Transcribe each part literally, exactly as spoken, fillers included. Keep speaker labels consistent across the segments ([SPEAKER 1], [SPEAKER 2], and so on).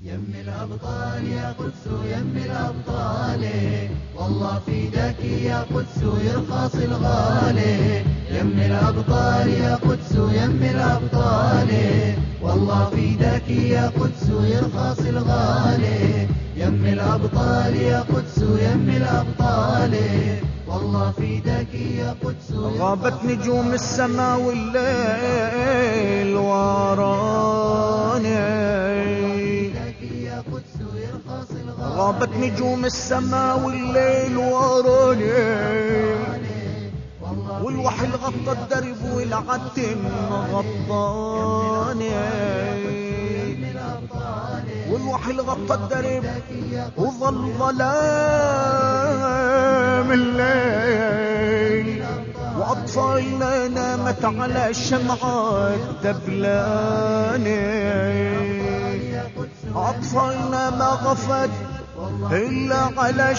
[SPEAKER 1] يم الأبطال يا قدس يم الأبطال، والله فداك يا قدس يرخص الغالي. يم الأبطال يا قدس يم الأبطال، والله فداك يا قدس يرخص الغالي. يم الأبطال يا قدس يم الأبطال، والله فداك يا قدس.
[SPEAKER 2] غابت نجوم السماء والليل وراني، غابت نجوم السماء والليل وراني، والوحي غطى الدرب والعتم غطاني، والوحي غطى الدرب وظل ظلام الليل، وأطفالنا نامت على شمعة دبلاني، أطفالنا ما غفت إلا على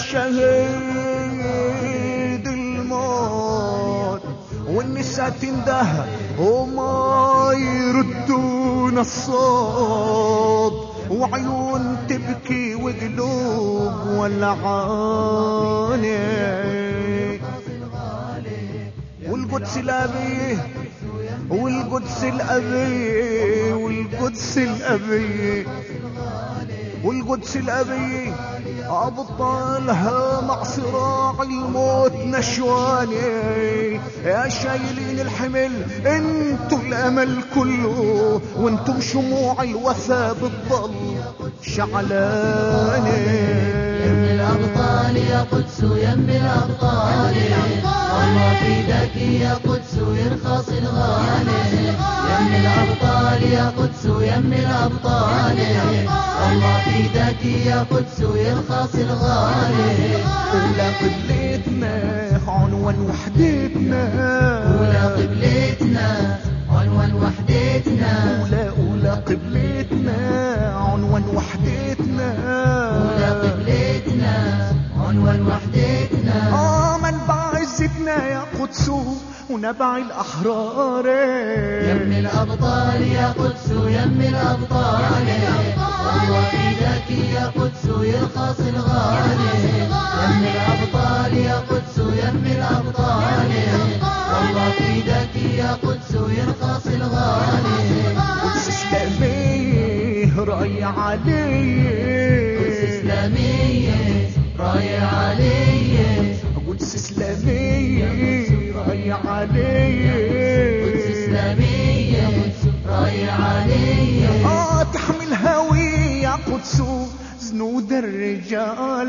[SPEAKER 2] شهيد الموت، والنساء تنده وما يردون الصوت، وعيون تبكي وقلوب ولعاني. والقدس الأبي والقدس الأبي والقدس الأبي والقدس الأبي، أبطالها مع صراع الموت نشواني. يا شايلين الحمل انتوا الأمل كله، وانتم شموع الوفا بالظل شعلاني.
[SPEAKER 1] يم الأبطال يا قدس يم الأبطال، والله فداك يا قدس يرخص الغالي. يم الأبطال يا قدس يم الأبطال، والله فداك يا قدس يرخص الغالي.
[SPEAKER 2] أولى قبلتنا عنوان وحدتنا،
[SPEAKER 1] أولى قبلتنا عنوان وحدتنا،
[SPEAKER 2] أولى أولى قبلتنا عنوان وحدتنا،
[SPEAKER 1] أولى قبلتنا عنوان وحدتنا.
[SPEAKER 2] آه منبع عزتنا يا قدس ونبع الأحرار.
[SPEAKER 1] يم الأبطال يا قدس يم الأبطال، والله فداك يا قدس يرخص الغالي. يم الأبطال يا قدس يم الأبطال، والله فداك يا قدس يرخص الغالي.
[SPEAKER 2] قدس إسلامية راية عليه،
[SPEAKER 1] قدس إسلامية راية عليه،
[SPEAKER 2] قدس إسلامية راية عليه،
[SPEAKER 1] قدس إسلامية راية عليه.
[SPEAKER 2] آه تحمل هوية قدس زنود الرجال.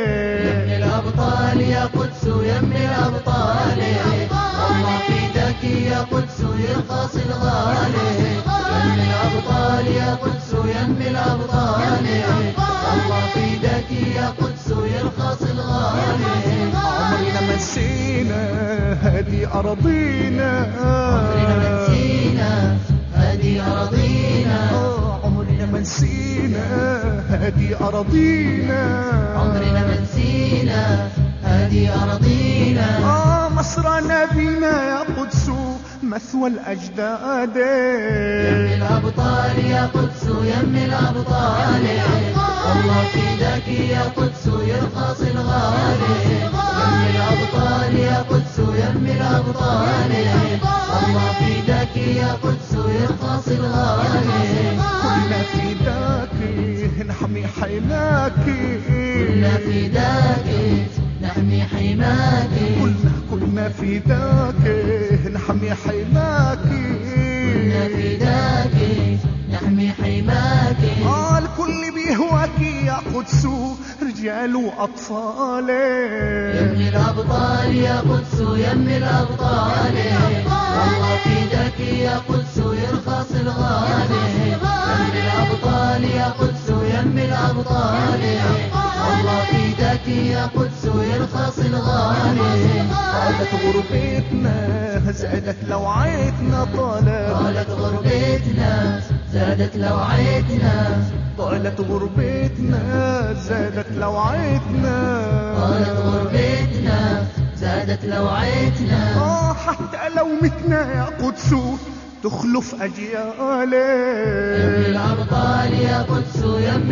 [SPEAKER 1] يم الأبطال يا قدس يم الأبطال، والله فداك يا قدس يرخص الغالي. يم الأبطال يا قدس يم الأبطال، والله فداك يا قدس يرخص الغالي.
[SPEAKER 2] عمرنا ما نسينا هذه أراضينا،
[SPEAKER 1] عمرنا ما نسينا هذه أراضينا،
[SPEAKER 2] عمرنا ما نسينا هذه أراضينا،
[SPEAKER 1] عمرنا ما نسينا هذه أراضينا.
[SPEAKER 2] آه مصرنا بينا يا قدس مثوى الأجداد.
[SPEAKER 1] يم الأبطال يا قدس يم الأبطال، والله فداك يا قدس يرخص الغالي. يم الأبطال يا قدس يم الأبطال، والله فداك يا قدس يرخص الغالي.
[SPEAKER 2] كلنا فداك نحمي حماك،
[SPEAKER 1] كلنا فداك نحمي حماك،
[SPEAKER 2] كلنا كلنا فداك نحمي حماك،
[SPEAKER 1] كلنا فداك نحمي حماك.
[SPEAKER 2] آه الكل بيهواك يا قدس رجال وأطفال.
[SPEAKER 1] يم الأبطال يا قدس يم الأبطال، والله فداك يا قدس يرخص الغالي. يم الأبطال يا قدس يم الأبطال، والله فداك يا قدس يرخص الغالي.
[SPEAKER 2] طالت غربتنا زادت لوعتنا، طالت
[SPEAKER 1] طالت غربتنا زادت لوعتنا،
[SPEAKER 2] طالت غربتنا زادت لوعتنا،
[SPEAKER 1] طالت غربتنا زادت لوعتنا.
[SPEAKER 2] آه حتى لو متنا يا قدس تخلف أجيالي.
[SPEAKER 1] يم الأبطال يا قدس يم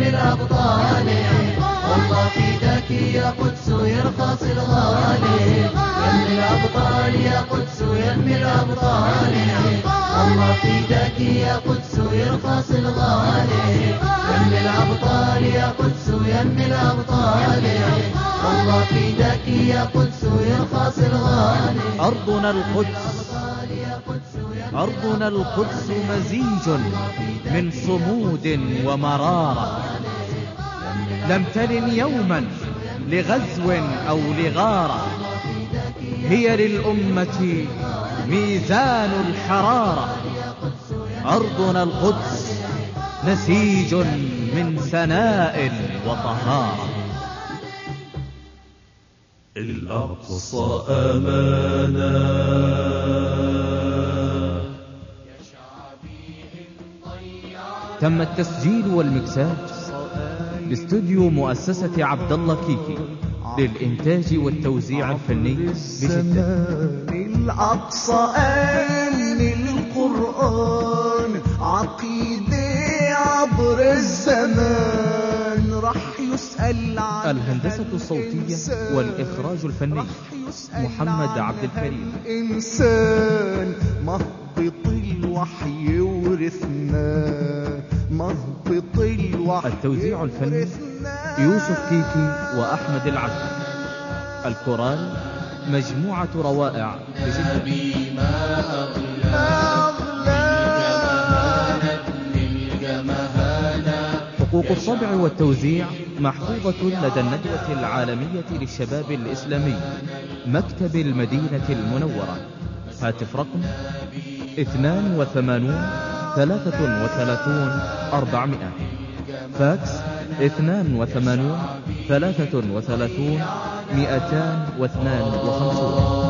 [SPEAKER 1] الأبطال. والله فداك يا قدس يرخص الغالي، يم الأبطال يا قدس يم الأبطال. والله فداك يا قدس يرخص الغالي، يم الأبطال يا قدس يم الأبطال. والله فداك يا قدس يرخص الغالي.
[SPEAKER 3] أرضنا القدس أرضنا القدس مزيج من صمود ومرارة، لم تلن يوما لغزو أو لغارة، هي للأمة ميزان الحرارة. أرضنا القدس نسيج من سناء وطهارة.
[SPEAKER 4] الأقصى أمانة
[SPEAKER 3] تم التسجيل والمكساج باستوديو مؤسسة عبد الله كيكي للإنتاج والتوزيع الفني بجدة.
[SPEAKER 2] الأقصى آمن القرآن عقيدة عبر الزمان، رح يسأل عن
[SPEAKER 3] الهندسة الصوتية والإخراج الفني محمد عبد الكريم.
[SPEAKER 2] إنسان مهبط الوحي ورثناه، مهبط الوحي.
[SPEAKER 3] التوزيع الفني يوسف كيكي وأحمد العدل. الكورال مجموعة روائع بجدة. حقوق الطبع والتوزيع محفوظة لدى الندوة العالمية للشباب الإسلامي، مكتب المدينة المنورة. هاتف رقم اثنان وثمانون ثلاثة وثلاثون أربعمائة، فاكس اثنان وثمانون ثلاثة وثلاثون مئتان واثنان وخمسون.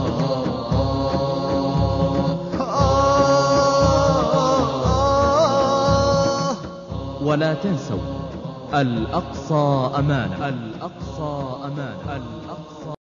[SPEAKER 3] ولا تنسوا الأقصى أمانة. الأقصى أمانة. الأقصى